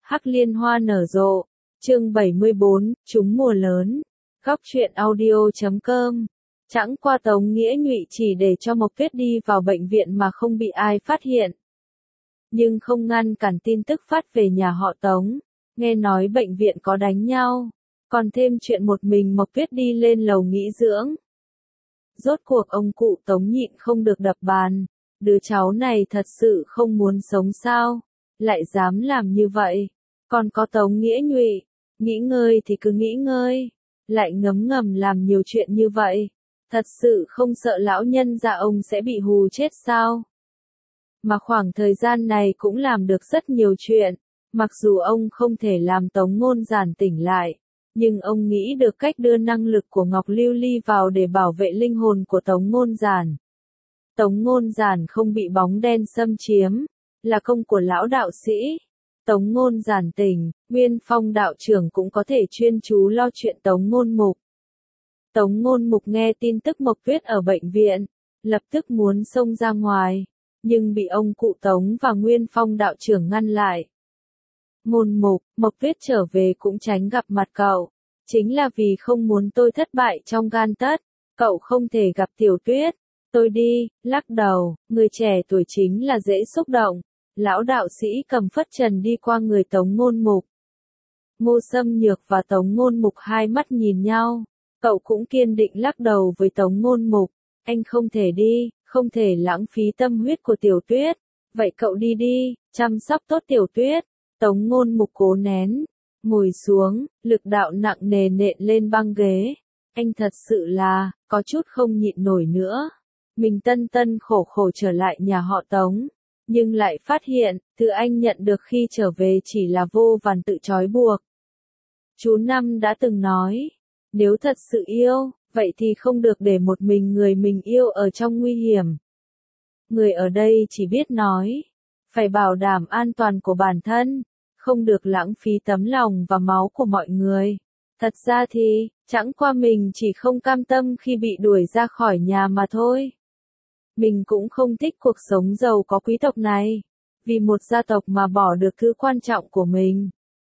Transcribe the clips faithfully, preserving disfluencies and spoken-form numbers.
Hắc liên hoa nở rộ. Chương bảy mươi bốn, trúng mùa lớn. Góc truyện audio chấm com. Chẳng qua Tống Nghĩa Nhụy chỉ để cho Mộc Tuyết đi vào bệnh viện mà không bị ai phát hiện. Nhưng không ngăn cản tin tức phát về nhà họ Tống. Nghe nói bệnh viện có đánh nhau. Còn thêm chuyện một mình Mộc Tuyết đi lên lầu nghỉ dưỡng. Rốt cuộc ông cụ Tống nhịn không được đập bàn. Đứa cháu này thật sự không muốn sống sao? Lại dám làm như vậy? Còn có Tống Nghĩa Nhụy, nghỉ ngơi thì cứ nghỉ ngơi, lại ngấm ngầm làm nhiều chuyện như vậy. Thật sự không sợ lão nhân già ông sẽ bị hù chết sao? Mà khoảng thời gian này cũng làm được rất nhiều chuyện, mặc dù ông không thể làm Tống Ngôn Giản tỉnh lại, nhưng ông nghĩ được cách đưa năng lực của Ngọc Lưu Ly vào để bảo vệ linh hồn của Tống Ngôn Giản. Tống Ngôn Giản không bị bóng đen xâm chiếm, là công của lão đạo sĩ. Tống Ngôn Giản tỉnh, Nguyên Phong đạo trưởng cũng có thể chuyên chú lo chuyện Tống Ngôn Mục. Tống Ngôn Mục nghe tin tức Mộc Tuyết ở bệnh viện, lập tức muốn xông ra ngoài, nhưng bị ông cụ Tống và Nguyên Phong đạo trưởng ngăn lại. Ngôn Mục, Mộc Tuyết trở về cũng tránh gặp mặt cậu, chính là vì không muốn tôi thất bại trong gan tất, cậu không thể gặp Tiểu Tuyết. Tôi đi, lắc đầu, người trẻ tuổi chính là dễ xúc động. Lão đạo sĩ cầm phất trần đi qua người Tống Ngôn Mục. Ngô Sâm Nhược và Tống Ngôn Mục hai mắt nhìn nhau. Cậu cũng kiên định lắc đầu với Tống Ngôn Mục. Anh không thể đi, không thể lãng phí tâm huyết của Tiểu Tuyết. Vậy cậu đi đi, chăm sóc tốt Tiểu Tuyết. Tống Ngôn Mục cố nén, ngồi xuống, lực đạo nặng nề nện lên băng ghế. Anh thật sự là, có chút không nhịn nổi nữa. Mình tân tân khổ khổ trở lại nhà họ Tống, nhưng lại phát hiện, thứ anh nhận được khi trở về chỉ là vô vàn tự trói buộc. Chú Năm đã từng nói, nếu thật sự yêu, vậy thì không được để một mình người mình yêu ở trong nguy hiểm. Người ở đây chỉ biết nói, phải bảo đảm an toàn của bản thân, không được lãng phí tấm lòng và máu của mọi người. Thật ra thì, chẳng qua mình chỉ không cam tâm khi bị đuổi ra khỏi nhà mà thôi. Mình cũng không thích cuộc sống giàu có quý tộc này, vì một gia tộc mà bỏ được thứ quan trọng của mình.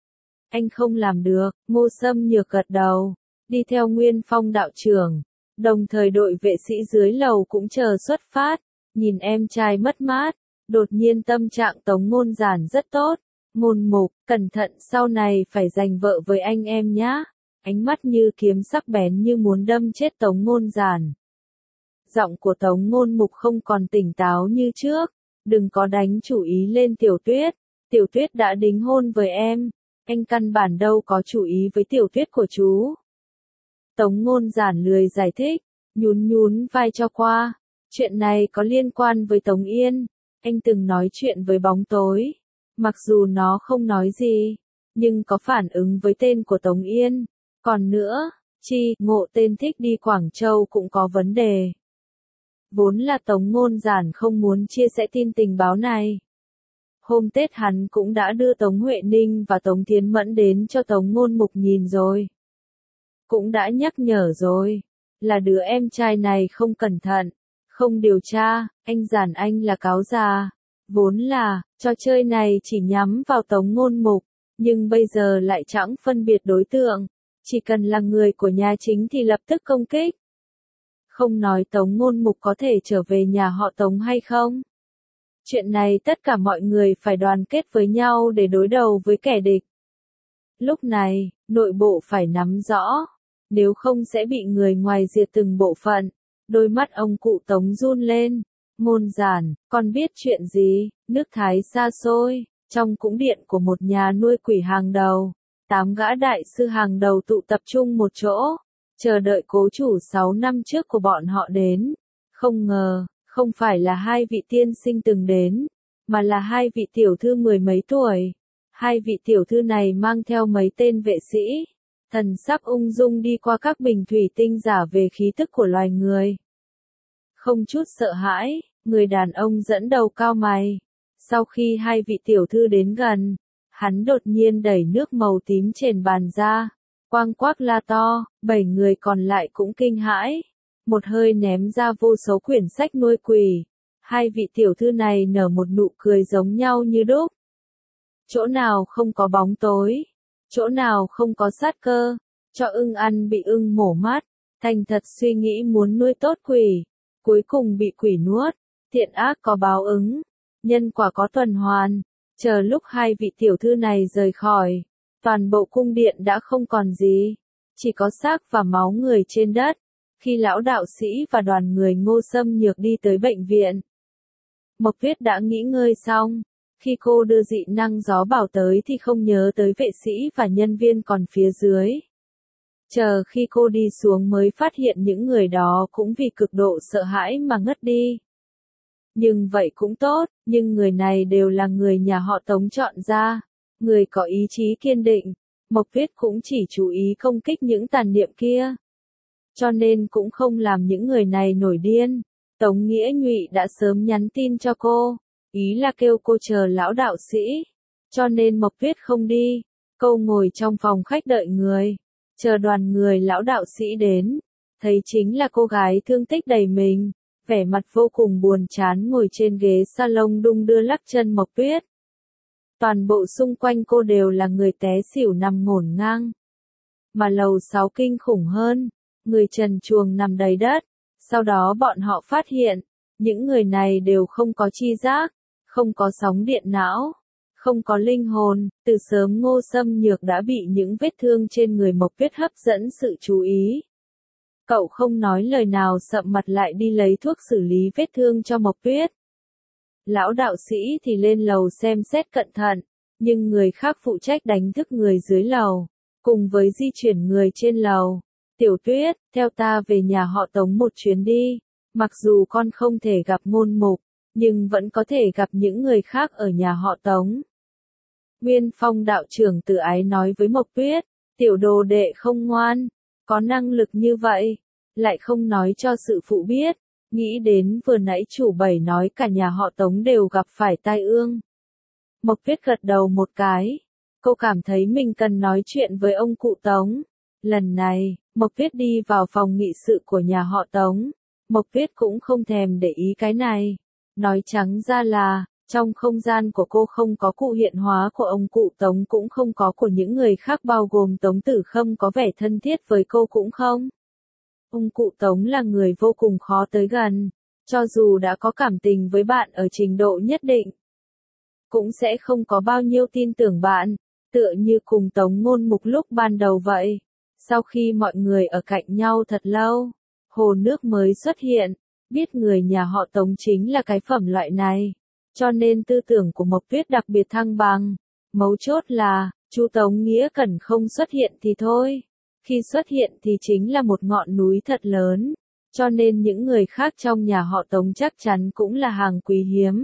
Anh không làm được, Ngô Sâm Nhược gật đầu, đi theo Nguyên Phong đạo trưởng, đồng thời đội vệ sĩ dưới lầu cũng chờ xuất phát, nhìn em trai mất mát, đột nhiên tâm trạng Tống Ngôn Giản rất tốt. Ngôn Mục, cẩn thận sau này phải giành vợ với anh em nhá. Ánh mắt như kiếm sắc bén như muốn đâm chết Tống Ngôn Giản. Giọng của Tống Ngôn Mục không còn tỉnh táo như trước, đừng có đánh chủ ý lên Tiểu Tuyết, Tiểu Tuyết đã đính hôn với em, anh căn bản đâu có chủ ý với Tiểu Tuyết của chú. Tống Ngôn Giản lười giải thích, nhún nhún vai cho qua, chuyện này có liên quan với Tống Yên, anh từng nói chuyện với bóng tối, mặc dù nó không nói gì, nhưng có phản ứng với tên của Tống Yên, còn nữa, Chi, Ngộ tên thích đi Quảng Châu cũng có vấn đề. Vốn là Tống Ngôn Giản không muốn chia sẻ tin tình báo này. Hôm Tết hắn cũng đã đưa Tống Huệ Ninh và Tống Thiến Mẫn đến cho Tống Ngôn Mục nhìn rồi. Cũng đã nhắc nhở rồi, là đứa em trai này không cẩn thận, không điều tra, anh Giản anh là cáo già. Vốn là, trò chơi này chỉ nhắm vào Tống Ngôn Mục, nhưng bây giờ lại chẳng phân biệt đối tượng, chỉ cần là người của nhà chính thì lập tức công kích. Không nói Tống Ngôn Mục có thể trở về nhà họ Tống hay không. Chuyện này tất cả mọi người phải đoàn kết với nhau để đối đầu với kẻ địch. Lúc này, nội bộ phải nắm rõ, nếu không sẽ bị người ngoài diệt từng bộ phận. Đôi mắt ông cụ Tống run lên. Ngôn Giản, con biết chuyện gì? Nước Thái xa xôi, trong cung điện của một nhà nuôi quỷ hàng đầu, tám gã đại sư hàng đầu tụ tập trung một chỗ, chờ đợi cố chủ sáu năm trước của bọn họ đến. Không ngờ, không phải là hai vị tiên sinh từng đến, mà là hai vị tiểu thư mười mấy tuổi. Hai vị tiểu thư này mang theo mấy tên vệ sĩ, thần sắc ung dung đi qua các bình thủy tinh giả về khí tức của loài người. Không chút sợ hãi, người đàn ông dẫn đầu cao mày. Sau khi hai vị tiểu thư đến gần, hắn đột nhiên đẩy nước màu tím trên bàn ra, quang quác la to, bảy người còn lại cũng kinh hãi, một hơi ném ra vô số quyển sách nuôi quỷ. Hai vị tiểu thư này nở một nụ cười giống nhau như đúc. chỗ nào không có bóng tối, chỗ nào không có sát cơ, cho ưng ăn bị ưng mổ mắt, thành thật suy nghĩ muốn nuôi tốt quỷ, cuối cùng bị quỷ nuốt, thiện ác có báo ứng, nhân quả có tuần hoàn, chờ lúc hai vị tiểu thư này rời khỏi, toàn bộ cung điện đã không còn gì, chỉ có xác và máu người trên đất, khi lão đạo sĩ và đoàn người Ngô Xâm Nhược đi tới bệnh viện. Mộc Tuyết đã nghỉ ngơi xong. Khi cô đưa dị năng gió bảo tới thì không nhớ tới vệ sĩ và nhân viên còn phía dưới. Chờ khi cô đi xuống mới phát hiện những người đó cũng vì cực độ sợ hãi mà ngất đi. Nhưng vậy cũng tốt, nhưng người này đều là người nhà họ Tống chọn ra, người có ý chí kiên định. Mộc Tuyết cũng chỉ chú ý công kích những tàn niệm kia. Cho nên cũng không làm những người này nổi điên. Tống Nghĩa Nhụy đã sớm nhắn tin cho cô. Ý là kêu cô chờ lão đạo sĩ, cho nên Mộc Tuyết không đi, cô ngồi trong phòng khách đợi người, chờ đoàn người lão đạo sĩ đến, thấy chính là cô gái thương tích đầy mình, vẻ mặt vô cùng buồn chán ngồi trên ghế salon đung đưa lắc chân Mộc Tuyết. Toàn bộ xung quanh cô đều là người té xỉu nằm ngổn ngang, mà lầu sáu kinh khủng hơn, người trần truồng nằm đầy đất, sau đó bọn họ phát hiện, những người này đều không có chi giác. Không có sóng điện não, không có linh hồn, từ sớm Ngô Xâm Nhược đã bị những vết thương trên người Mộc Tuyết hấp dẫn sự chú ý. Cậu không nói lời nào sậm mặt lại đi lấy thuốc xử lý vết thương cho Mộc Tuyết. Lão đạo sĩ thì lên lầu xem xét cẩn thận, nhưng người khác phụ trách đánh thức người dưới lầu, cùng với di chuyển người trên lầu. Tiểu Tuyết, theo ta về nhà họ Tống một chuyến đi, mặc dù con không thể gặp Ngôn Mục, nhưng vẫn có thể gặp những người khác ở nhà họ Tống. Nguyên Phong đạo trưởng từ ái nói với Mộc Tuyết, tiểu đồ đệ không ngoan, có năng lực như vậy, lại không nói cho sự phụ biết, nghĩ đến vừa nãy chủ bảy nói cả nhà họ Tống đều gặp phải tai ương. Mộc Tuyết gật đầu một cái, cô cảm thấy mình cần nói chuyện với ông cụ Tống. Lần này, Mộc Tuyết đi vào phòng nghị sự của nhà họ Tống, Mộc Tuyết cũng không thèm để ý cái này. Nói trắng ra là, trong không gian của cô không có cụ hiện hóa của ông cụ Tống cũng không có của những người khác bao gồm Tống Tử Khâm có vẻ thân thiết với cô cũng không. Ông cụ Tống là người vô cùng khó tới gần, cho dù đã có cảm tình với bạn ở trình độ nhất định, cũng sẽ không có bao nhiêu tin tưởng bạn, tựa như cùng Tống Ngôn Mục lúc ban đầu vậy. Sau khi mọi người ở cạnh nhau thật lâu, hồ nước mới xuất hiện. Biết người nhà họ Tống chính là cái phẩm loại này, cho nên tư tưởng của Mộc Tuyết đặc biệt thăng bằng. Mấu chốt là, chú Tống Nghĩa Cẩn không xuất hiện thì thôi, khi xuất hiện thì chính là một ngọn núi thật lớn, cho nên những người khác trong nhà họ Tống chắc chắn cũng là hàng quý hiếm.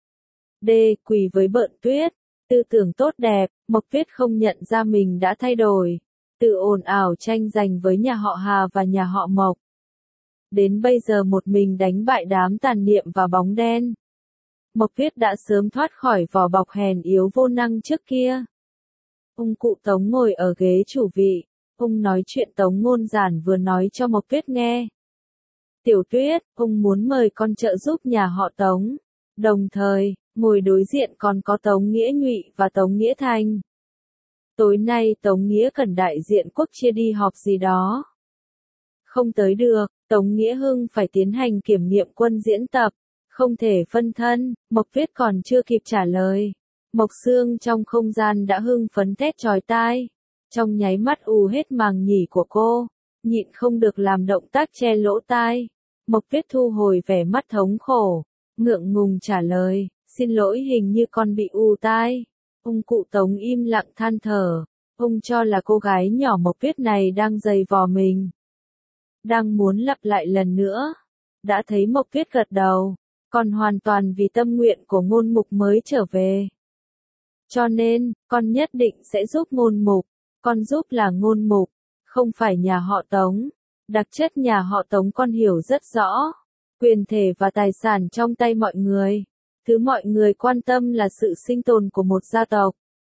D. Quỳ với Bợn Tuyết, tư tưởng tốt đẹp, Mộc Tuyết không nhận ra mình đã thay đổi, từ ồn ào tranh giành với nhà họ Hà và nhà họ Mộc. Đến bây giờ một mình đánh bại đám tàn niệm và bóng đen. Mộc Tuyết đã sớm thoát khỏi vỏ bọc hèn yếu vô năng trước kia. Ông cụ Tống ngồi ở ghế chủ vị, ông nói chuyện Tống Ngôn Giản vừa nói cho Mộc Tuyết nghe. Tiểu Tuyết, ông muốn mời con trợ giúp nhà họ Tống. Đồng thời, ngồi đối diện còn có Tống Nghĩa Nhụy và Tống Nghĩa Thành. Tối nay Tống Nghĩa Cẩn đại diện quốc chia đi họp gì đó. Không tới được, Tống Nghĩa Hưng phải tiến hành kiểm nghiệm quân diễn tập, không thể phân thân. Mộc Tuyết còn chưa kịp trả lời, Mộc Sương trong không gian đã hưng phấn thét chói tai, trong nháy mắt ù hết màng nhĩ của cô, nhịn không được làm động tác che lỗ tai. Mộc Tuyết thu hồi vẻ mắt thống khổ, ngượng ngùng trả lời, xin lỗi hình như con bị ù tai. Ông cụ Tống im lặng than thở, ông cho là cô gái nhỏ Mộc Tuyết này đang giày vò mình. Đang muốn lặp lại lần nữa, đã thấy Mộc Tuyết gật đầu, còn hoàn toàn vì tâm nguyện của Ngôn Mục mới trở về. Cho nên, con nhất định sẽ giúp Ngôn Mục, con giúp là Ngôn Mục, không phải nhà họ Tống. Đặc chất nhà họ Tống con hiểu rất rõ, quyền thể và tài sản trong tay mọi người, thứ mọi người quan tâm là sự sinh tồn của một gia tộc.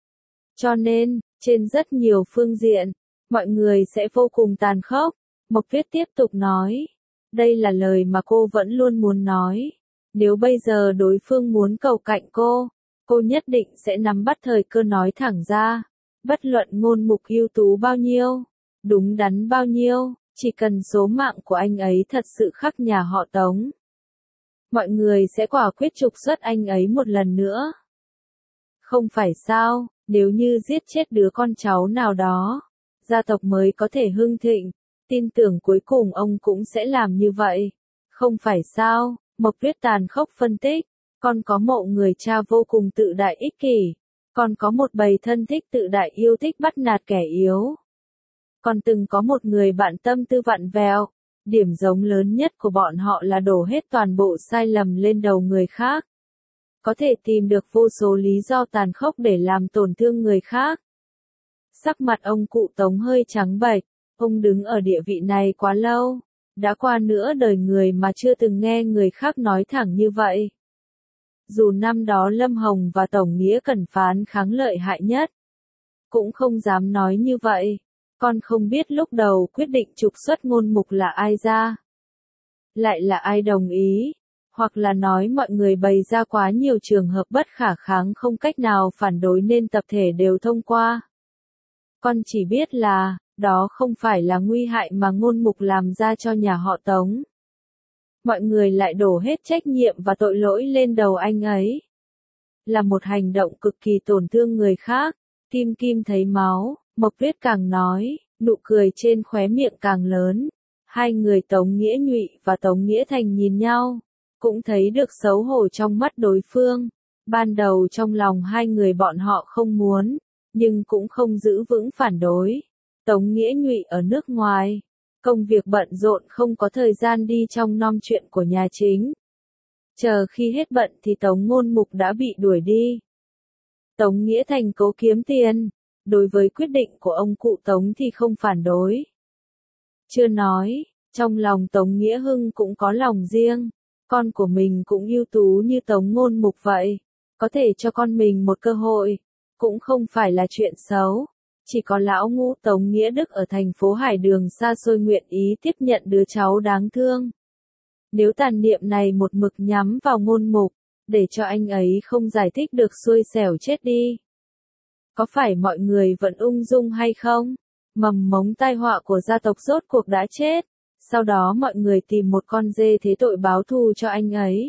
Cho nên, trên rất nhiều phương diện, mọi người sẽ vô cùng tàn khốc. Mộc Tuyết tiếp tục nói, đây là lời mà cô vẫn luôn muốn nói. Nếu bây giờ đối phương muốn cầu cạnh cô, cô nhất định sẽ nắm bắt thời cơ nói thẳng ra. Bất luận Ngôn Mục ưu tú bao nhiêu, đúng đắn bao nhiêu, chỉ cần số mạng của anh ấy thật sự khắc nhà họ Tống, mọi người sẽ quả quyết trục xuất anh ấy một lần nữa. Không phải sao, nếu như giết chết đứa con cháu nào đó, gia tộc mới có thể hưng thịnh, tin tưởng cuối cùng ông cũng sẽ làm như vậy. Không phải sao, Mộc Tuyết tàn khốc phân tích, con có mộ người cha vô cùng tự đại ích kỷ, còn có một bầy thân thích tự đại yêu thích bắt nạt kẻ yếu. Còn từng có một người bạn tâm tư vặn vẹo, điểm giống lớn nhất của bọn họ là đổ hết toàn bộ sai lầm lên đầu người khác. Có thể tìm được vô số lý do tàn khốc để làm tổn thương người khác. Sắc mặt ông cụ Tống hơi trắng bệch, ông đứng ở địa vị này quá lâu, đã qua nửa đời người mà chưa từng nghe người khác nói thẳng như vậy. Dù năm đó Lâm Hồng và Tổng Nghĩa Cẩn phán kháng lợi hại nhất, cũng không dám nói như vậy. Con không biết lúc đầu quyết định trục xuất Ngôn Mục là ai ra. Lại là ai đồng ý, hoặc là nói mọi người bày ra quá nhiều trường hợp bất khả kháng không cách nào phản đối nên tập thể đều thông qua. Con chỉ biết là, đó không phải là nguy hại mà Ngôn Mục làm ra cho nhà họ Tống. Mọi người lại đổ hết trách nhiệm và tội lỗi lên đầu anh ấy. Là một hành động cực kỳ tổn thương người khác. Kim Kim thấy máu, Mộc Tuyết càng nói, nụ cười trên khóe miệng càng lớn. Hai người Tống Nghĩa Nhụy và Tống Nghĩa Thành nhìn nhau, cũng thấy được xấu hổ trong mắt đối phương. Ban đầu trong lòng hai người bọn họ không muốn, nhưng cũng không giữ vững phản đối. Tống Nghĩa Nhụy ở nước ngoài, công việc bận rộn không có thời gian đi trong nom chuyện của nhà chính. Chờ khi hết bận thì Tống Ngôn Mục đã bị đuổi đi. Tống Nghĩa Thành cố kiếm tiền, đối với quyết định của ông cụ Tống thì không phản đối. Chưa nói, trong lòng Tống Nghĩa Hưng cũng có lòng riêng, con của mình cũng ưu tú như Tống Ngôn Mục vậy, có thể cho con mình một cơ hội, cũng không phải là chuyện xấu. Chỉ có lão ngũ Tống Nghĩa Đức ở thành phố Hải Đường xa xôi nguyện ý tiếp nhận đứa cháu đáng thương. Nếu tàn niệm này một mực nhắm vào Ngôn Mục, để cho anh ấy không giải thích được xui xẻo chết đi. Có phải mọi người vẫn ung dung hay không? Mầm mống tai họa của gia tộc rốt cuộc đã chết, sau đó mọi người tìm một con dê thế tội báo thù cho anh ấy.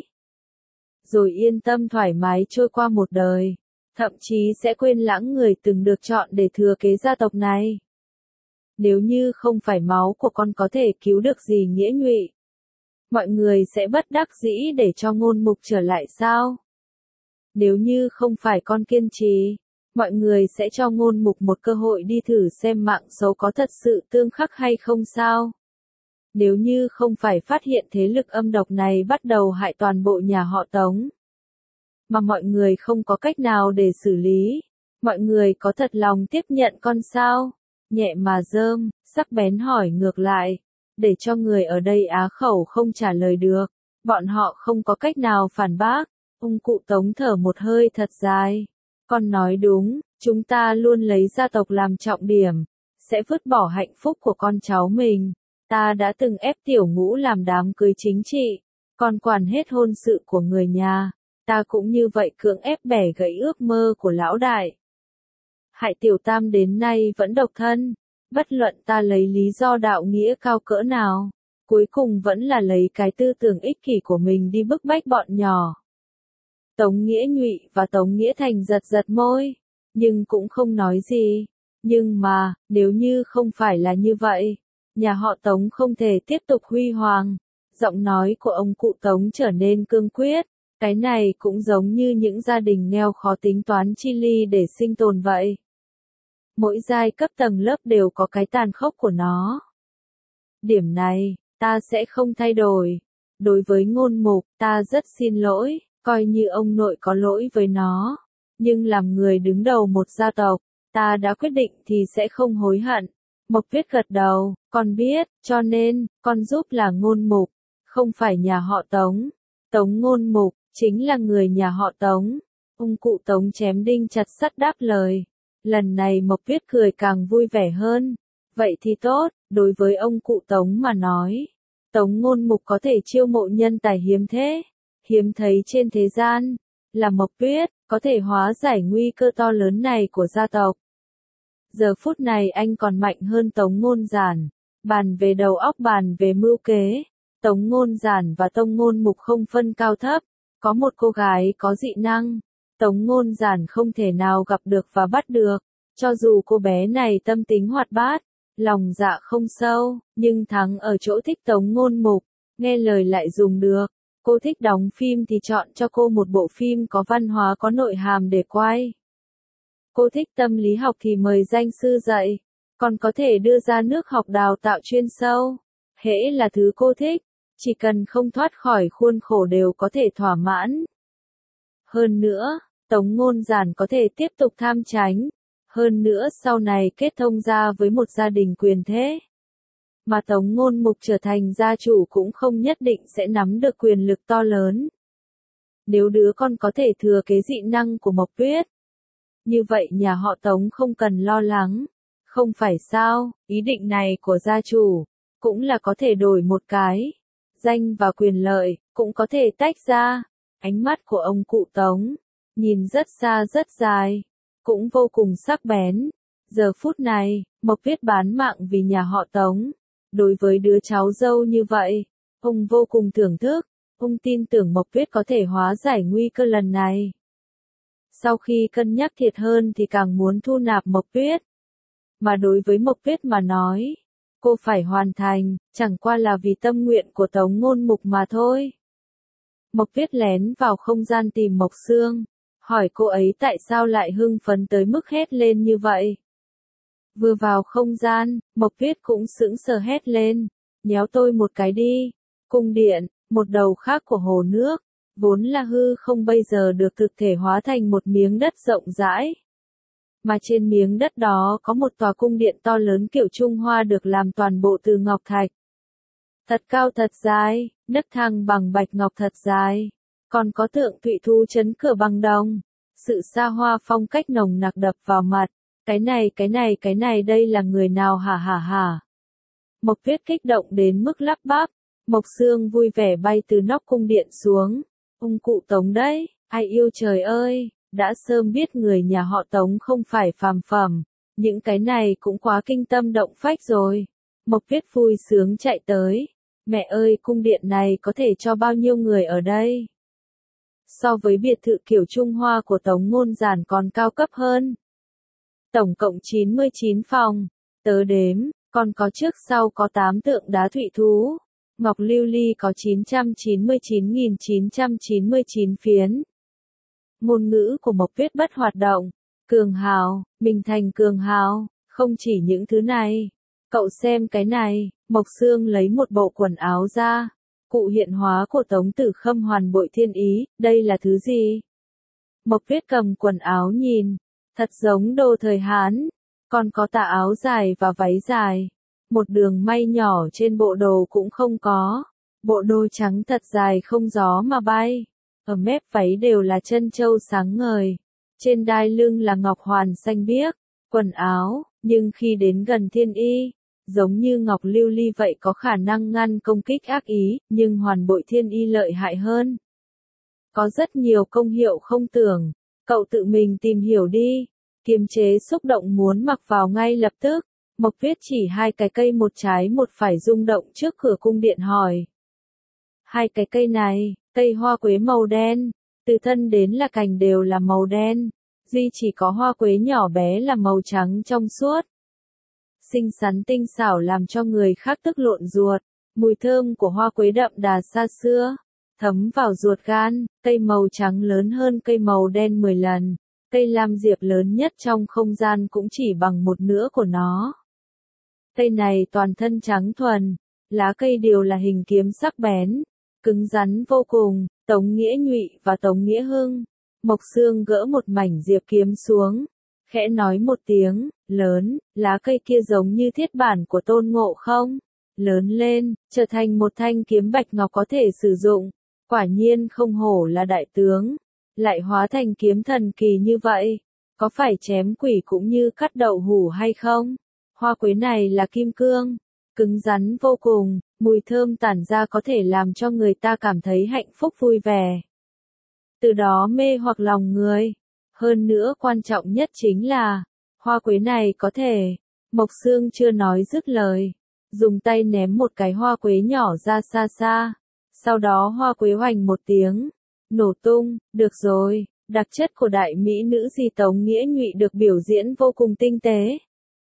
Rồi yên tâm thoải mái trôi qua một đời. Thậm chí sẽ quên lãng người từng được chọn để thừa kế gia tộc này. Nếu như không phải máu của con có thể cứu được gì Nghĩa Nhụy, mọi người sẽ bất đắc dĩ để cho Ngôn Mục trở lại sao? Nếu như không phải con kiên trì, mọi người sẽ cho Ngôn Mục một cơ hội đi thử xem mạng xấu có thật sự tương khắc hay không sao? Nếu như không phải phát hiện thế lực âm độc này bắt đầu hại toàn bộ nhà họ Tống, mà mọi người không có cách nào để xử lý, mọi người có thật lòng tiếp nhận con sao? Nhẹ mà rơm, sắc bén hỏi ngược lại, để cho người ở đây á khẩu không trả lời được, bọn họ không có cách nào phản bác. Ông cụ Tống thở một hơi thật dài, con nói đúng, chúng ta luôn lấy gia tộc làm trọng điểm, sẽ vứt bỏ hạnh phúc của con cháu mình. Ta đã từng ép Tiểu Ngũ làm đám cưới chính trị, còn quản hết hôn sự của người nhà. Ta cũng như vậy cưỡng ép bẻ gãy ước mơ của lão đại. Hại Tiểu Tam đến nay vẫn độc thân, bất luận ta lấy lý do đạo nghĩa cao cỡ nào, cuối cùng vẫn là lấy cái tư tưởng ích kỷ của mình đi bức bách bọn nhỏ. Tống Nghĩa Nhụy và Tống Nghĩa Thành giật giật môi, nhưng cũng không nói gì. Nhưng mà, nếu như không phải là như vậy, nhà họ Tống không thể tiếp tục huy hoàng. Giọng nói của ông cụ Tống trở nên cương quyết. Cái này cũng giống như những gia đình nghèo khó tính toán chi ly để sinh tồn vậy. Mỗi giai cấp tầng lớp đều có cái tàn khốc của nó. Điểm này, ta sẽ không thay đổi. Đối với Ngôn Mục, ta rất xin lỗi, coi như ông nội có lỗi với nó. Nhưng làm người đứng đầu một gia tộc, ta đã quyết định thì sẽ không hối hận. Mộc Tuyết gật đầu, con biết, cho nên, con giúp là Ngôn Mục, không phải nhà họ Tống. Tống Ngôn Mục chính là người nhà họ Tống. Ông cụ Tống chém đinh chặt sắt đáp lời. Lần này Mộc Tuyết cười càng vui vẻ hơn. Vậy thì tốt, đối với ông cụ Tống mà nói, Tống Ngôn Mục có thể chiêu mộ nhân tài hiếm thế, hiếm thấy trên thế gian, là Mộc Tuyết, có thể hóa giải nguy cơ to lớn này của gia tộc. Giờ phút này anh còn mạnh hơn Tống Ngôn Giản, bàn về đầu óc bàn về mưu kế, Tống Ngôn Giản và Tông Ngôn Mục không phân cao thấp, có một cô gái có dị năng, Tống Ngôn Giản không thể nào gặp được và bắt được, cho dù cô bé này tâm tính hoạt bát, lòng dạ không sâu, nhưng thắng ở chỗ thích Tống Ngôn Mục, nghe lời lại dùng được. Cô thích đóng phim thì chọn cho cô một bộ phim có văn hóa có nội hàm để quay. Cô thích tâm lý học thì mời danh sư dạy, còn có thể đưa ra nước học đào tạo chuyên sâu. Hễ là thứ cô thích, chỉ cần không thoát khỏi khuôn khổ đều có thể thỏa mãn. Hơn nữa, Tống Ngôn Giản có thể tiếp tục tham chánh. Hơn nữa sau này kết thông gia với một gia đình quyền thế. Mà Tống Ngôn Mục trở thành gia chủ cũng không nhất định sẽ nắm được quyền lực to lớn. Nếu đứa con có thể thừa kế dị năng của Mộc Tuyết, như vậy nhà họ Tống không cần lo lắng. Không phải sao, ý định này của gia chủ, cũng là có thể đổi một cái. Danh và quyền lợi, cũng có thể tách ra. Ánh mắt của ông cụ Tống, nhìn rất xa rất dài, cũng vô cùng sắc bén. Giờ phút này, Mộc Tuyết bán mạng vì nhà họ Tống. Đối với đứa cháu dâu như vậy, ông vô cùng thưởng thức, ông tin tưởng Mộc Tuyết có thể hóa giải nguy cơ lần này. Sau khi cân nhắc thiệt hơn thì càng muốn thu nạp Mộc Tuyết. Mà đối với Mộc Tuyết mà nói, cô phải hoàn thành, chẳng qua là vì tâm nguyện của Tống Ngôn Mục mà thôi. Mộc Tuyết lén vào không gian tìm Mộc Sương, hỏi cô ấy tại sao lại hưng phấn tới mức hét lên như vậy. Vừa vào không gian, Mộc Tuyết cũng sững sờ hét lên, nhéo tôi một cái đi. Cung điện, một đầu khác của hồ nước, vốn là hư không bây giờ được thực thể hóa thành một miếng đất rộng rãi. Mà trên miếng đất đó có một tòa cung điện to lớn kiểu Trung Hoa được làm toàn bộ từ ngọc thạch. Thật cao thật dài, nấc thang bằng bạch ngọc thật dài, còn có tượng thụy thú chấn cửa bằng đồng. Sự xa hoa phong cách nồng nặc đập vào mặt. Cái này cái này cái này đây là người nào hả hả hả. Mộc Tuyết kích động đến mức lắp bắp. Mộc Sương vui vẻ bay từ nóc cung điện xuống. Ông cụ Tống đấy, ai yêu trời ơi, đã sớm biết người nhà họ Tống không phải phàm phẩm. Những cái này cũng quá kinh tâm động phách rồi. Mộc Tuyết vui sướng chạy tới. Mẹ ơi, cung điện này có thể cho bao nhiêu người ở đây? So với biệt thự kiểu Trung Hoa của Tống Ngôn Giản còn cao cấp hơn. Tổng cộng chín mươi chín phòng, tớ đếm, còn có trước sau có tám tượng đá thụy thú. Ngọc lưu ly có chín trăm chín mươi chín nghìn chín trăm chín mươi chín phiến. Ngôn ngữ của Mộc Tuyết bất hoạt động. Cường hào, mình thành cường hào, không chỉ những thứ này. Cậu xem cái này, Mộc Sương lấy một bộ quần áo ra. Cụ hiện hóa của Tống Tử Khâm hoàn bội thiên ý, đây là thứ gì? Mộc Tuyết cầm quần áo nhìn. Thật giống đồ thời Hán, còn có tà áo dài và váy dài. Một đường may nhỏ trên bộ đồ cũng không có. Bộ đồ trắng thật dài không gió mà bay. Ở mép váy đều là chân châu sáng ngời. Trên đai lưng là ngọc hoàn xanh biếc. Quần áo, nhưng khi đến gần thiên y, giống như ngọc lưu ly vậy có khả năng ngăn công kích ác ý, nhưng hoàn bội thiên y lợi hại hơn. Có rất nhiều công hiệu không tưởng. Cậu tự mình tìm hiểu đi. Kiềm chế xúc động muốn mặc vào ngay lập tức. Mộc Tuyết chỉ hai cái cây một trái một phải rung động trước cửa cung điện hỏi. Hai cái cây này, cây hoa quế màu đen, từ thân đến là cành đều là màu đen, duy chỉ có hoa quế nhỏ bé là màu trắng trong suốt. Xinh xắn tinh xảo làm cho người khác tức lộn ruột, mùi thơm của hoa quế đậm đà xa xưa, thấm vào ruột gan, cây màu trắng lớn hơn cây màu đen mười lần. Cây lam diệp lớn nhất trong không gian cũng chỉ bằng một nửa của nó. Cây này toàn thân trắng thuần, lá cây đều là hình kiếm sắc bén, cứng rắn vô cùng. Tống Nghĩa Nhụy và Tống Nghĩa Hưng. Mộc Sương gỡ một mảnh diệp kiếm xuống, khẽ nói một tiếng, lớn, lá cây kia giống như thiết bản của Tôn Ngộ Không. Lớn lên, trở thành một thanh kiếm bạch ngọc có thể sử dụng. Quả nhiên không hổ là đại tướng. Lại hóa thành kiếm thần kỳ như vậy, có phải chém quỷ cũng như cắt đậu hủ hay không? Hoa quế này là kim cương, cứng rắn vô cùng, mùi thơm tản ra có thể làm cho người ta cảm thấy hạnh phúc vui vẻ. từ đó mê hoặc lòng người. Hơn nữa quan trọng nhất chính là, hoa quế này có thể, Mộc Xương chưa nói dứt lời, dùng tay ném một cái hoa quế nhỏ ra xa xa, sau đó hoa quế hoành một tiếng, nổ tung, được rồi, đặc chất của đại mỹ nữ gì Tống Nghĩa Nhụy được biểu diễn vô cùng tinh tế.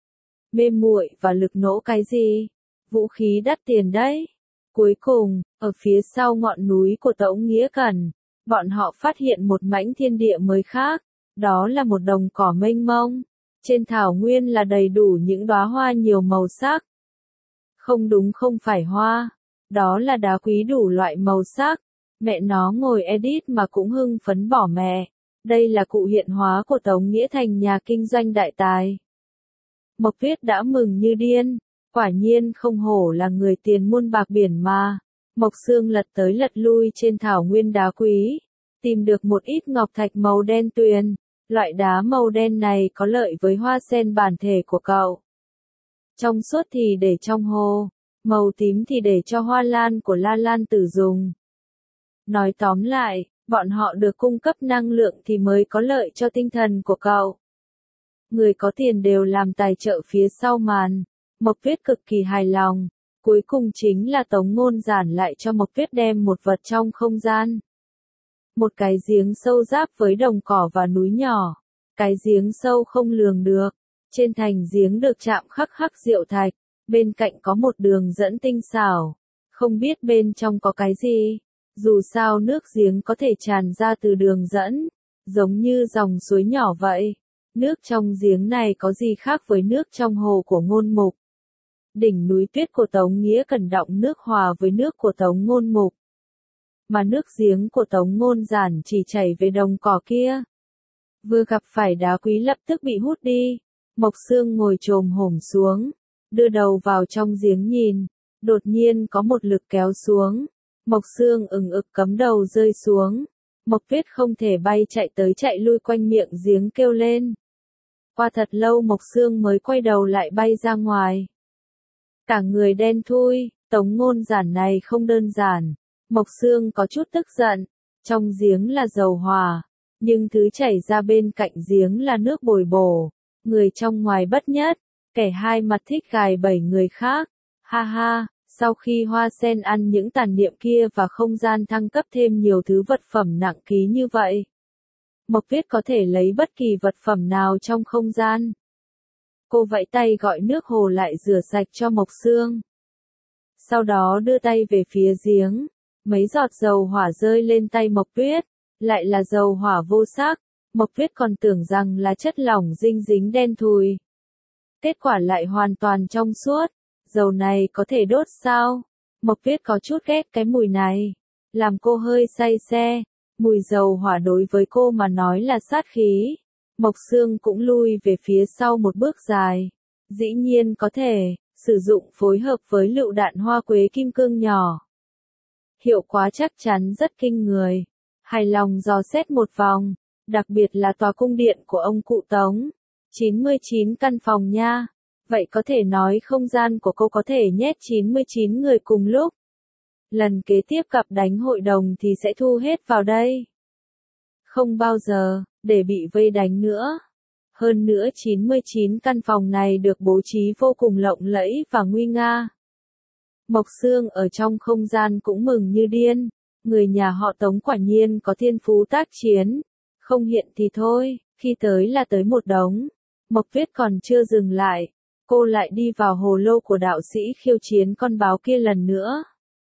Mê muội và lực nổ cái gì? Vũ khí đắt tiền đấy. Cuối cùng, ở phía sau ngọn núi của Tống Nghĩa Cẩn, bọn họ phát hiện một mảnh thiên địa mới khác, đó là một đồng cỏ mênh mông. Trên thảo nguyên là đầy đủ những đóa hoa nhiều màu sắc. Không đúng, không phải hoa, đó là đá quý đủ loại màu sắc. Mẹ nó ngồi edit mà cũng hưng phấn bỏ mẹ. Đây là cụ hiện hóa của Tống Nghĩa thành nhà kinh doanh đại tài. Mộc Tuyết đã mừng như điên, quả nhiên không hổ là người tiền muôn bạc biển mà. Mộc Xương lật tới lật lui trên thảo nguyên đá quý, tìm được một ít ngọc thạch màu đen tuyền. Loại đá màu đen này có lợi với hoa sen bản thể của cậu. Trong suốt thì để trong hồ, màu tím thì để cho hoa lan của La Lan Tử dùng. Nói tóm lại, bọn họ được cung cấp năng lượng thì mới có lợi cho tinh thần của cậu. Người có tiền đều làm tài trợ phía sau màn. Mộc Tuyết cực kỳ hài lòng. Cuối cùng chính là Tống Ngôn giản lại cho Mộc Tuyết đem một vật trong không gian. Một cái giếng sâu giáp với đồng cỏ và núi nhỏ. Cái giếng sâu không lường được. Trên thành giếng được chạm khắc khắc diệu thạch. Bên cạnh có một đường dẫn tinh xảo. Không biết bên trong có cái gì. Dù sao nước giếng có thể tràn ra từ đường dẫn. Giống như dòng suối nhỏ vậy. Nước trong giếng này có gì khác với nước trong hồ của Ngôn Mục. Đỉnh núi tuyết của Tống Nghĩa Cẩn đọng nước hòa với nước của Tống Ngôn Mục. Mà nước giếng của Tống Ngôn giản chỉ chảy về đồng cỏ kia. Vừa gặp phải đá quý lập tức bị hút đi. Mộc Xương ngồi chồm hổm xuống, đưa đầu vào trong giếng nhìn. Đột nhiên có một lực kéo xuống. Mộc Xương ừng ực cắm đầu rơi xuống. Mộc Tuyết không thể bay chạy tới chạy lui quanh miệng giếng kêu lên. Qua thật lâu Mộc Xương mới quay đầu lại bay ra ngoài. Cả người đen thui, Tống Ngôn giản này không đơn giản. Mộc Xương có chút tức giận. Trong giếng là dầu hỏa, nhưng thứ chảy ra bên cạnh giếng là nước bồi bổ. Người trong ngoài bất nhất, kẻ hai mặt thích gài bẫy người khác. Ha ha, sau khi hoa sen ăn những tàn niệm kia và không gian thăng cấp thêm nhiều thứ vật phẩm nặng ký như vậy. Mộc Tuyết có thể lấy bất kỳ vật phẩm nào trong không gian. Cô vẫy tay gọi nước hồ lại rửa sạch cho Mộc Xương. Sau đó đưa tay về phía giếng. Mấy giọt dầu hỏa rơi lên tay Mộc Tuyết. Lại là dầu hỏa vô sắc. Mộc Tuyết còn tưởng rằng là chất lỏng dinh dính đen thùi. Kết quả lại hoàn toàn trong suốt. Dầu này có thể đốt sao? Mộc Tuyết có chút ghét cái mùi này. Làm cô hơi say xe. Mùi dầu hỏa đối với cô mà nói là sát khí. Mộc Xương cũng lui về phía sau một bước dài. Dĩ nhiên có thể, sử dụng phối hợp với lựu đạn hoa quế kim cương nhỏ. Hiệu quả chắc chắn rất kinh người. Hài lòng dò xét một vòng, đặc biệt là tòa cung điện của ông cụ Tống. chín mươi chín căn phòng nha. Vậy có thể nói không gian của cô có thể nhét chín mươi chín người cùng lúc. Lần kế tiếp gặp đánh hội đồng thì sẽ thu hết vào đây. Không bao giờ, để bị vây đánh nữa. Hơn nữa chín mươi chín căn phòng này được bố trí vô cùng lộng lẫy và nguy nga. Mộc Xương ở trong không gian cũng mừng như điên. Người nhà họ Tống quả nhiên có thiên phú tác chiến. Không hiện thì thôi, khi tới là tới một đống. Mộc Tuyết còn chưa dừng lại. Cô lại đi vào hồ lô của đạo sĩ khiêu chiến con báo kia lần nữa.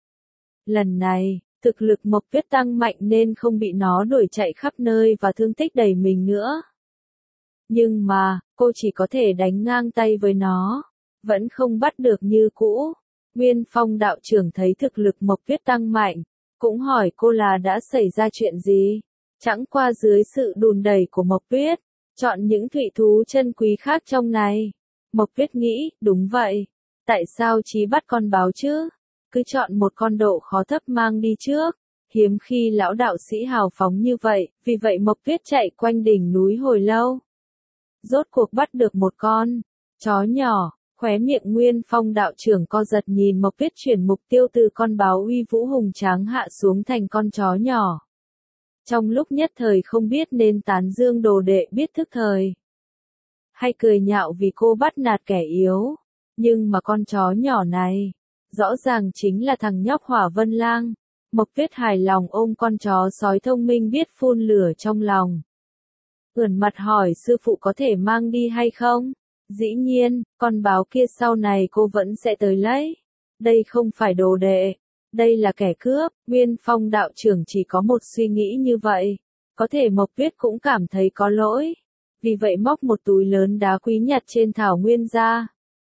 Lần này, thực lực Mộc Tuyết tăng mạnh nên không bị nó đuổi chạy khắp nơi và thương tích đầy mình nữa. Nhưng mà, cô chỉ có thể đánh ngang tay với nó. Vẫn không bắt được như cũ. Nguyên Phong đạo trưởng thấy thực lực Mộc Tuyết tăng mạnh. Cũng hỏi cô là đã xảy ra chuyện gì. Chẳng qua dưới sự đùn đẩy của Mộc Tuyết. Chọn những thủy thú chân quý khác trong này. Mộc Tuyết nghĩ, đúng vậy. Tại sao chí bắt con báo chứ? Cứ chọn một con độ khó thấp mang đi trước. Hiếm khi lão đạo sĩ hào phóng như vậy, vì vậy Mộc Tuyết chạy quanh đỉnh núi hồi lâu. Rốt cuộc bắt được một con chó nhỏ, khóe miệng Nguyên Phong đạo trưởng co giật nhìn Mộc Tuyết chuyển mục tiêu từ con báo uy vũ hùng tráng hạ xuống thành con chó nhỏ. Trong lúc nhất thời không biết nên tán dương đồ đệ biết thức thời, hay cười nhạo vì cô bắt nạt kẻ yếu. Nhưng mà con chó nhỏ này, rõ ràng chính là thằng nhóc Hỏa Vân Lang. Mộc Tuyết hài lòng ôm con chó sói thông minh biết phun lửa trong lòng. Ưỡn mặt hỏi sư phụ có thể mang đi hay không? Dĩ nhiên, con báo kia sau này cô vẫn sẽ tới lấy. Đây không phải đồ đệ, đây là kẻ cướp. Nguyên Phong đạo trưởng chỉ có một suy nghĩ như vậy. Có thể Mộc Tuyết cũng cảm thấy có lỗi. Vì vậy móc một túi lớn đá quý nhặt trên thảo nguyên ra.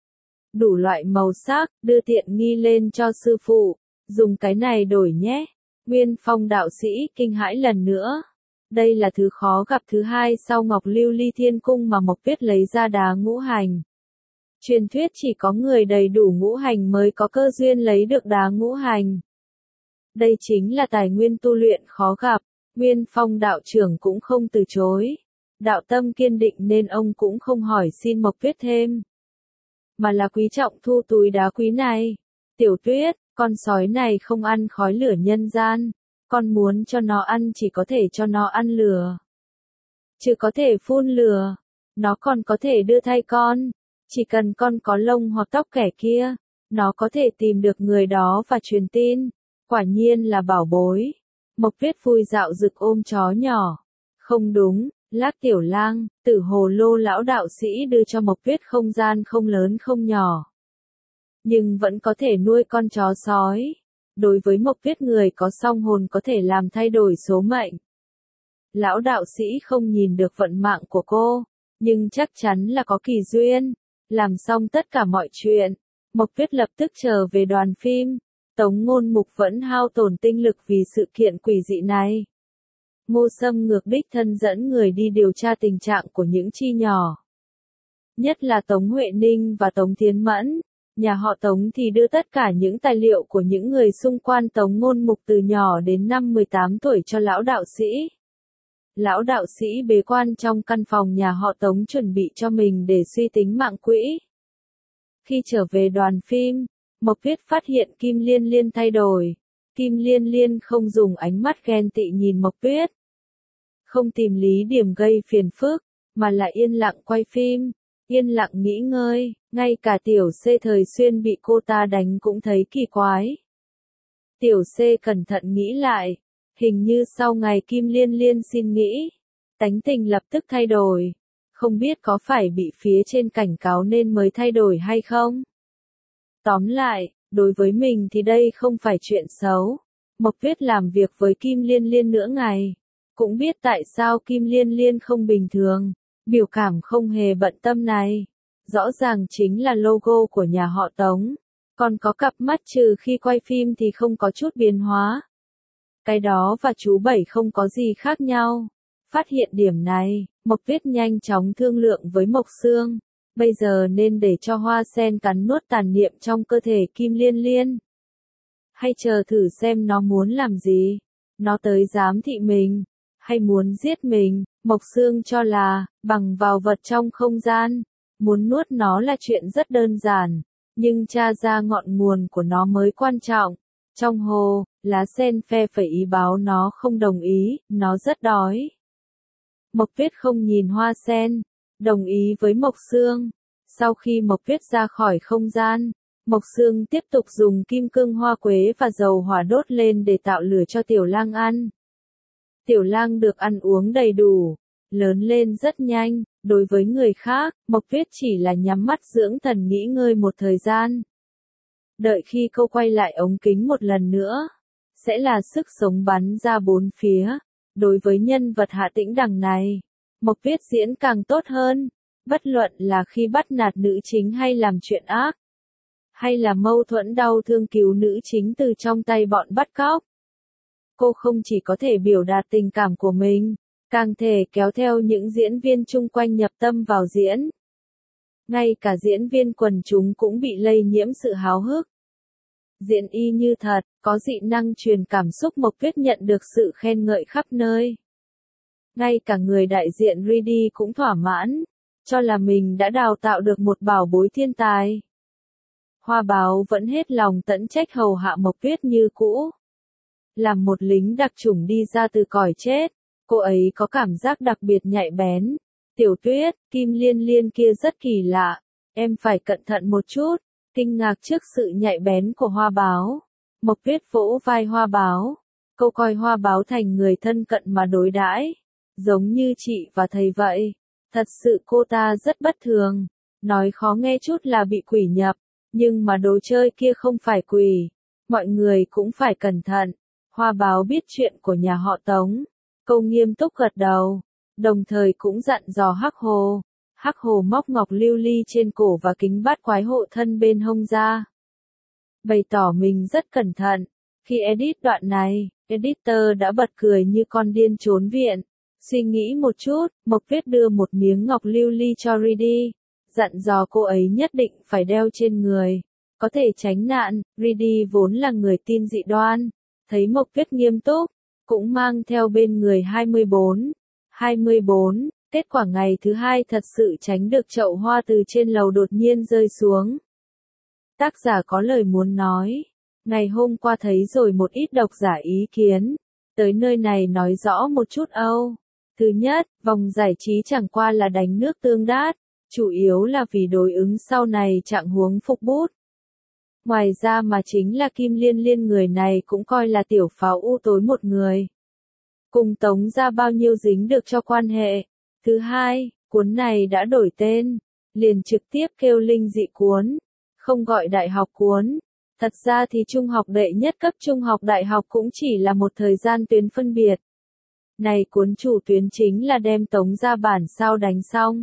Đủ loại màu sắc, đưa tiện nghi lên cho sư phụ. Dùng cái này đổi nhé. Nguyên Phong đạo sĩ kinh hãi lần nữa. Đây là thứ khó gặp thứ hai sau Ngọc Lưu Ly Thiên Cung mà Mộc Tuyết lấy ra đá ngũ hành. Truyền thuyết chỉ có người đầy đủ ngũ hành mới có cơ duyên lấy được đá ngũ hành. Đây chính là tài nguyên tu luyện khó gặp. Nguyên Phong đạo trưởng cũng không từ chối. Đạo tâm kiên định nên ông cũng không hỏi xin Mộc Tuyết thêm. Mà là quý trọng thu túi đá quý này. Tiểu Tuyết, con sói này không ăn khói lửa nhân gian. Con muốn cho nó ăn chỉ có thể cho nó ăn lửa. Chứ có thể phun lửa. Nó còn có thể đưa thai con. Chỉ cần con có lông hoặc tóc kẻ kia, nó có thể tìm được người đó và truyền tin. Quả nhiên là bảo bối. Mộc Tuyết vui dạo rực ôm chó nhỏ. Không đúng, Lác Tiểu Lang, Tử Hồ Lô lão đạo sĩ đưa cho Mộc Tuyết không gian không lớn không nhỏ. Nhưng vẫn có thể nuôi con chó sói. Đối với Mộc Tuyết người có song hồn có thể làm thay đổi số mệnh. Lão đạo sĩ không nhìn được vận mạng của cô, nhưng chắc chắn là có kỳ duyên. Làm xong tất cả mọi chuyện, Mộc Tuyết lập tức trở về đoàn phim. Tống Ngôn Mục vẫn hao tổn tinh lực vì sự kiện quỷ dị này. Ngô Sâm ngược đích thân dẫn người đi điều tra tình trạng của những chi nhỏ. Nhất là Tống Huệ Ninh và Tống Tiến Mẫn. Nhà họ Tống thì đưa tất cả những tài liệu của những người xung quanh Tống Ngôn Mục từ nhỏ đến năm mười tám tuổi cho lão đạo sĩ. Lão đạo sĩ bế quan trong căn phòng nhà họ Tống chuẩn bị cho mình để suy tính mạng quỹ. Khi trở về đoàn phim, Mộc Tuyết phát hiện Kim Liên Liên thay đổi. Kim Liên Liên không dùng ánh mắt ghen tị nhìn Mộc Tuyết. Không tìm lý điểm gây phiền phức, mà là yên lặng quay phim, yên lặng nghỉ ngơi, ngay cả Tiểu C thời xuyên bị cô ta đánh cũng thấy kỳ quái. Tiểu C cẩn thận nghĩ lại, hình như sau ngày Kim Liên Liên xin nghỉ, tánh tình lập tức thay đổi, không biết có phải bị phía trên cảnh cáo nên mới thay đổi hay không. Tóm lại, đối với mình thì đây không phải chuyện xấu. Mộc Tuyết làm việc với Kim Liên Liên nửa ngày, cũng biết tại sao Kim Liên Liên không bình thường, biểu cảm không hề bận tâm này. Rõ ràng chính là logo của nhà họ Tống, còn có cặp mắt trừ khi quay phim thì không có chút biến hóa. Cái đó và chú Bảy không có gì khác nhau. Phát hiện điểm này, Mộc Tuyết nhanh chóng thương lượng với Mộc Sương. Bây giờ nên để cho hoa sen cắn nuốt tàn niệm trong cơ thể Kim Liên Liên. Hay chờ thử xem nó muốn làm gì. Nó tới giám thị mình, hay muốn giết mình. Mộc Sương cho là, bằng vào vật trong không gian, muốn nuốt nó là chuyện rất đơn giản. Nhưng tra ra ngọn nguồn của nó mới quan trọng. Trong hồ, lá sen phe phẩy ý báo nó không đồng ý, nó rất đói. Mộc Tuyết không nhìn hoa sen, đồng ý với Mộc Sương. Sau khi Mộc Tuyết ra khỏi không gian, Mộc Sương tiếp tục dùng kim cương hoa quế và dầu hỏa đốt lên để tạo lửa cho Tiểu Lang ăn. Tiểu Lang được ăn uống đầy đủ, lớn lên rất nhanh. Đối với người khác, Mộc Tuyết chỉ là nhắm mắt dưỡng thần nghỉ ngơi một thời gian. Đợi khi cô quay lại ống kính một lần nữa, sẽ là sức sống bắn ra bốn phía. Đối với nhân vật Hạ Tĩnh Đằng này, Mộc Tuyết diễn càng tốt hơn, bất luận là khi bắt nạt nữ chính hay làm chuyện ác, hay là mâu thuẫn đau thương cứu nữ chính từ trong tay bọn bắt cóc. Cô không chỉ có thể biểu đạt tình cảm của mình, càng thể kéo theo những diễn viên chung quanh nhập tâm vào diễn. Ngay cả diễn viên quần chúng cũng bị lây nhiễm sự háo hức. Diễn y như thật, có dị năng truyền cảm xúc. Mộc Tuyết nhận được sự khen ngợi khắp nơi. Ngay cả người đại diện Rudy cũng thỏa mãn, cho là mình đã đào tạo được một bảo bối thiên tài. Hoa Báo vẫn hết lòng tận trách hầu hạ Mộc Tuyết như cũ. Làm một lính đặc chủng đi ra từ cõi chết, cô ấy có cảm giác đặc biệt nhạy bén. Tiểu Tuyết, Kim Liên Liên kia rất kỳ lạ, em phải cẩn thận một chút. Kinh ngạc trước sự nhạy bén của Hoa Báo. Mộc Tuyết vỗ vai Hoa Báo. Cô coi Hoa Báo thành người thân cận mà đối đãi, giống như chị và thầy vậy. Thật sự cô ta rất bất thường. Nói khó nghe chút là bị quỷ nhập, nhưng mà đồ chơi kia không phải quỷ. Mọi người cũng phải cẩn thận. Hoa Báo biết chuyện của nhà họ Tống. Cô nghiêm túc gật đầu, đồng thời cũng dặn dò Hắc Hồ. Hắc Hồ móc ngọc lưu ly trên cổ và kính bát quái hộ thân bên hông ra, bày tỏ mình rất cẩn thận. Khi edit đoạn này, editor đã bật cười như con điên trốn viện. Suy nghĩ một chút, Mộc Tuyết đưa một miếng ngọc lưu ly cho Ridi, dặn dò cô ấy nhất định phải đeo trên người, có thể tránh nạn. Ridi vốn là người tin dị đoan, thấy Mộc Tuyết nghiêm túc, cũng mang theo bên người hai mươi bốn. hai mươi bốn, kết quả ngày thứ hai thật sự tránh được chậu hoa từ trên lầu đột nhiên rơi xuống. Tác giả có lời muốn nói. Ngày hôm qua thấy rồi một ít độc giả ý kiến. Tới nơi này nói rõ một chút Âu. Thứ nhất, vòng giải trí chẳng qua là đánh nước tương đát, chủ yếu là vì đối ứng sau này trạng huống phục bút. Ngoài ra mà chính là Kim Liên Liên người này cũng coi là tiểu pháo u tối một người. Cùng Tống ra bao nhiêu dính được cho quan hệ. Thứ hai, cuốn này đã đổi tên, liền trực tiếp kêu linh dị cuốn, không gọi đại học cuốn. Thật ra thì trung học đệ nhất cấp trung học đại học cũng chỉ là một thời gian tuyến phân biệt. Này cuốn chủ tuyến chính là đem Tống ra bản sao đánh xong.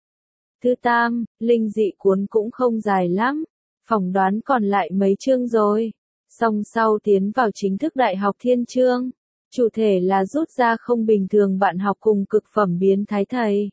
Thứ tam, linh dị cuốn cũng không dài lắm, phỏng đoán còn lại mấy chương rồi. Song sau tiến vào chính thức đại học thiên chương. Chủ thể là rút ra không bình thường bạn học cùng cực phẩm biến thái thầy.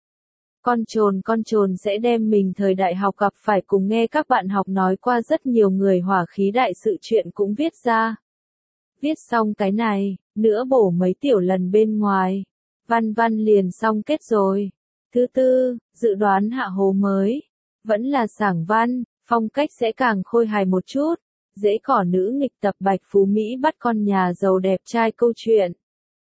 Con trồn con trồn sẽ đem mình thời đại học gặp phải cùng nghe các bạn học nói qua rất nhiều người hỏa khí đại sự chuyện cũng viết ra. Viết xong cái này, nữa bổ mấy tiểu lần bên ngoài. Văn văn liền xong kết rồi. Thứ tư, dự đoán hạ hồ mới. Vẫn là sảng văn, phong cách sẽ càng khôi hài một chút. Dễ cỏ nữ nghịch tập Bạch Phú Mỹ bắt con nhà giàu đẹp trai câu chuyện.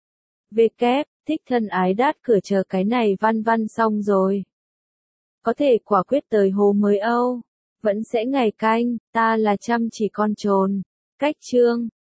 Về kép, thích thân ái đát cửa chờ cái này văn văn xong rồi. Có thể quả quyết tới hồ mới Âu. Vẫn sẽ ngày canh, ta là chăm chỉ con trồn. Cách chương.